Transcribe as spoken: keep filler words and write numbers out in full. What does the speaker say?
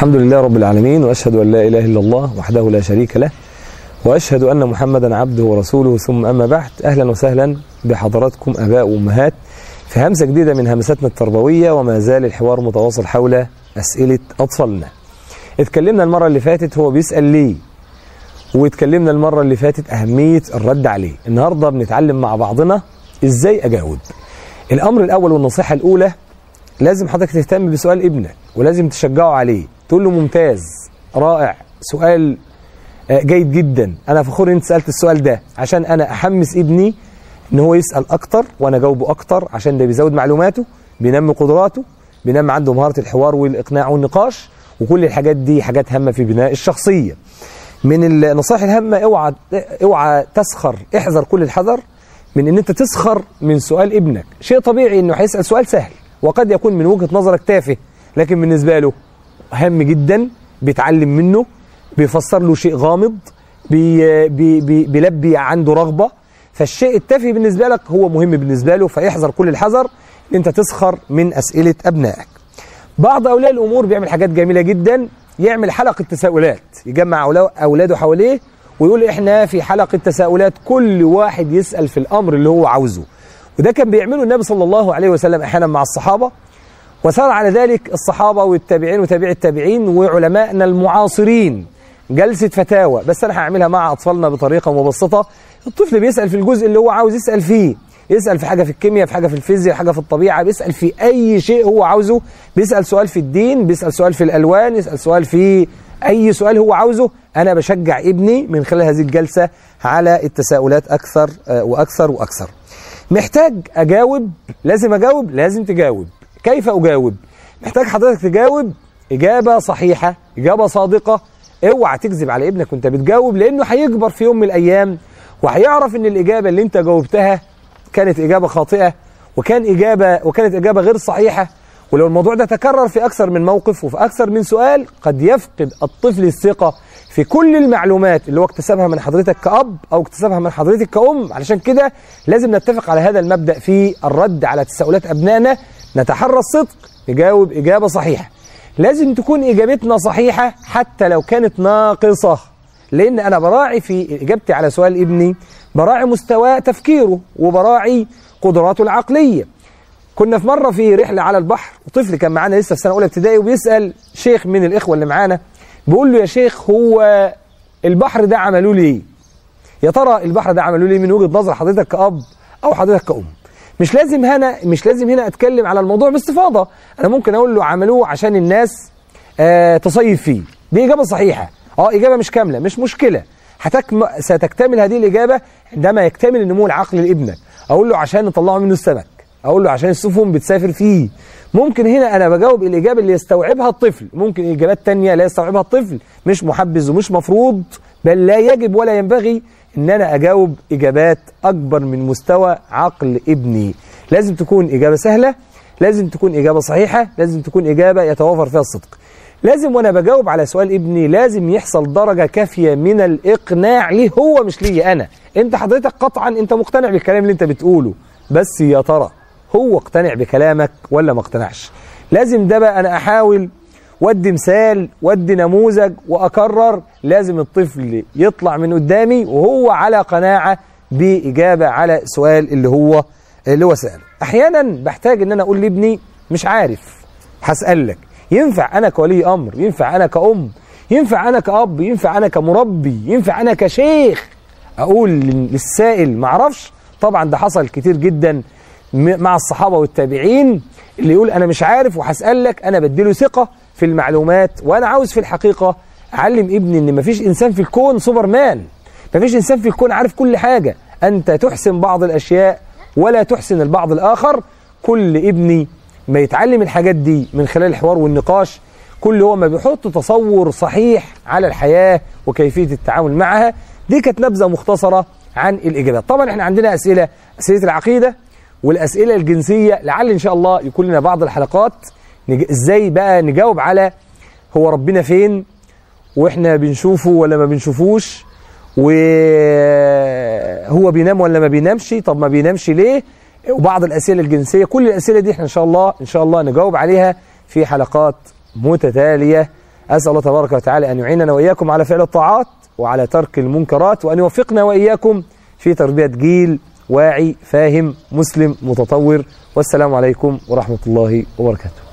الحمد لله رب العالمين، وأشهد أن لا إله إلا الله وحده لا شريك له، وأشهد أن محمدا عبده ورسوله، ثم أما بعد. أهلا وسهلا بحضراتكم أباء وأمهات في همسة جديدة من همساتنا التربوية، وما زال الحوار متواصل حول أسئلة أطفالنا. اتكلمنا المرة اللي فاتت هو بيسأل ليه، واتكلمنا المرة اللي فاتت أهمية الرد عليه. النهاردة بنتعلم مع بعضنا إزاي أجاوب. الأمر الأول والنصيحة الأولى، لازم حضرتك تهتم بسؤال ابنك ولازم تشجعه عليه، تقول له ممتاز، رائع، سؤال جيد جدا، أنا فخور إن أنت سألت السؤال ده، عشان أنا أحمس ابني إن هو يسأل أكتر وأنا أجاوبه أكتر، عشان ده بيزود معلوماته، بينمي قدراته، بينمي عنده مهارة الحوار والإقناع والنقاش، وكل الحاجات دي حاجات هامة في بناء الشخصية. من النصائح الهامة، اوعى اوعى تسخر، احذر كل الحذر من ان انت تسخر من سؤال ابنك. شيء طبيعي انه هيسأل سؤال سهل وقد يكون من وجهة نظرك تافه، لكن بالنسبة له هام جدا، بيتعلم منه، بيفسر له شيء غامض، بي بي بي بيلبي عنده رغبة، فالشيء التافه بالنسبة لك هو مهم بالنسبة له، فاحذر كل الحذر ان انت تسخر من أسئلة ابنائك. بعض أولياء الأمور بيعمل حاجات جميلة جدا، يعمل حلقة تساؤلات، يجمع أولاده حواليه ويقول إحنا في حلقة تساؤلات، كل واحد يسأل في الأمر اللي هو عاوزه. وده كان بيعمله النبي صلى الله عليه وسلم أحيانا مع الصحابة، وسار على ذلك الصحابة والتابعين وتابع التابعين وعلمائنا المعاصرين. جلسة فتاوى، بس أنا هعملها مع أطفالنا بطريقة مبسطة. الطفل بيسأل في الجزء اللي هو عاوز يسأل فيه، يسأل في حاجة في الكيمياء، في حاجة في الفيزياء، في حاجة في الطبيعة، بيسأل في أي شيء هو عاوزه، بيسأل سؤال في الدين، بيسأل سؤال في الألوان، يسأل سؤال في أي سؤال هو عاوزه. أنا بشجع ابني من خلال هذه الجلسة على التساؤلات أكثر وأكثر وأكثر. محتاج أجاوب، لازم أجاوب، لازم تجاوب. كيف أجاوب؟ محتاج حضرتك تجاوب إجابة صحيحة، إجابة صادقة. اوعى تكذب على ابنك وانت بتجاوب، لأنه هيكبر في يوم من الأيام وهيعرف إن الإجابة اللي انت جاوبتها كانت إجابة خاطئة، وكان إجابة وكانت إجابة غير صحيحة. ولو الموضوع ده تكرر في أكثر من موقف وفي أكثر من سؤال، قد يفقد الطفل الثقة في كل المعلومات اللي هو اكتسبها من حضرتك كأب أو اكتسبها من حضرتك كأم. علشان كده لازم نتفق على هذا المبدأ في الرد على تساؤلات أبنائنا، نتحرى الصدق، نجاوب إجابة صحيحة. لازم تكون إجابتنا صحيحة حتى لو كانت ناقصة، لأن أنا براعي في إجابتي على سؤال ابني، براعي مستوى تفكيره وبراعي قدراته العقلية. كنا في مرة في رحلة على البحر، وطفل كان معانا لسه في سنة أولى ابتدائي، وبيسأل شيخ من الإخوة اللي معانا، بيقول له يا شيخ، هو البحر ده عملوه ليه؟ يا ترى البحر ده عملوه ليه من وجهة نظر حضرتك كأب أو حضرتك كأم؟ مش لازم هنا مش لازم هنا أتكلم على الموضوع باستفاضة، أنا ممكن أقول له عملوه عشان الناس آه تصيف فيه. دي إجابة صحيحة، أه إجابة مش كاملة، مش مشكلة، هتكم... ستكتمل هذه الإجابة عندما يكتمل النمو العقلي لابنك. أقول له عشان نطلعه منه السمك، أقول له عشان السفن بتسافر فيه. ممكن هنا أنا بجاوب الإجابة اللي يستوعبها الطفل، ممكن إجابات تانية لا يستوعبها الطفل، مش محبذ ومش مفروض، بل لا يجب ولا ينبغي إن أنا أجاوب إجابات أكبر من مستوى عقل ابني. لازم تكون إجابة سهلة، لازم تكون إجابة صحيحة، لازم تكون إجابة يتوافر فيها الصدق. لازم وأنا بجاوب على سؤال ابني لازم يحصل درجة كافية من الإقناع ليه هو، مش ليه أنا. أنت حضرتك قطعا أنت مقتنع بالكلام اللي أنت بتقوله، بس يا ترى هو اقتنع بكلامك ولا ما اقتنعش؟ لازم ده بقى أنا أحاول ودي مثال، ودي نموذج، وأكرر. لازم الطفل يطلع من قدامي وهو على قناعة بإجابة على سؤال اللي هو اللي هو سأله. أحيانا بحتاج إن أنا أقول لابني مش عارف، هسألك. ينفع أنا كولي أمر، ينفع أنا كأم، ينفع أنا كأب، ينفع أنا كمربي، ينفع أنا كشيخ أقول للسائل معرفش؟ طبعا ده حصل كتير جدا مع الصحابة والتابعين، اللي يقول أنا مش عارف وهسألك. أنا بديله ثقة في المعلومات، وأنا عاوز في الحقيقة أعلم ابني إن مفيش إنسان في الكون سوبرمان، مفيش إنسان في الكون عارف كل حاجة. أنت تحسن بعض الأشياء ولا تحسن البعض الآخر. كل ابني ما يتعلم الحاجات دي من خلال الحوار والنقاش، كل هو ما بيحط تصور صحيح على الحياة وكيفية التعامل معها. دي كانت نبذة مختصرة عن الإجابات. طبعا احنا عندنا أسئلة، أسئلة العقيدة والأسئلة الجنسية، لعل إن شاء الله يكون لنا بعض الحلقات نج... إزاي بقى نجاوب على هو ربنا فين، وإحنا بنشوفه ولا ما بنشوفوش، وهو بينام ولا ما بينامش، طب ما بينامش ليه، وبعض الأسئلة الجنسية. كل الأسئلة دي احنا إن شاء الله إن شاء الله نجاوب عليها في حلقات متتالية أسأل الله تبارك وتعالى أن يعيننا وإياكم على فعل الطاعات وعلى ترك المنكرات، وأن يوفقنا وإياكم في تربية جيل واعي فاهم مسلم متطور. والسلام عليكم ورحمة الله وبركاته.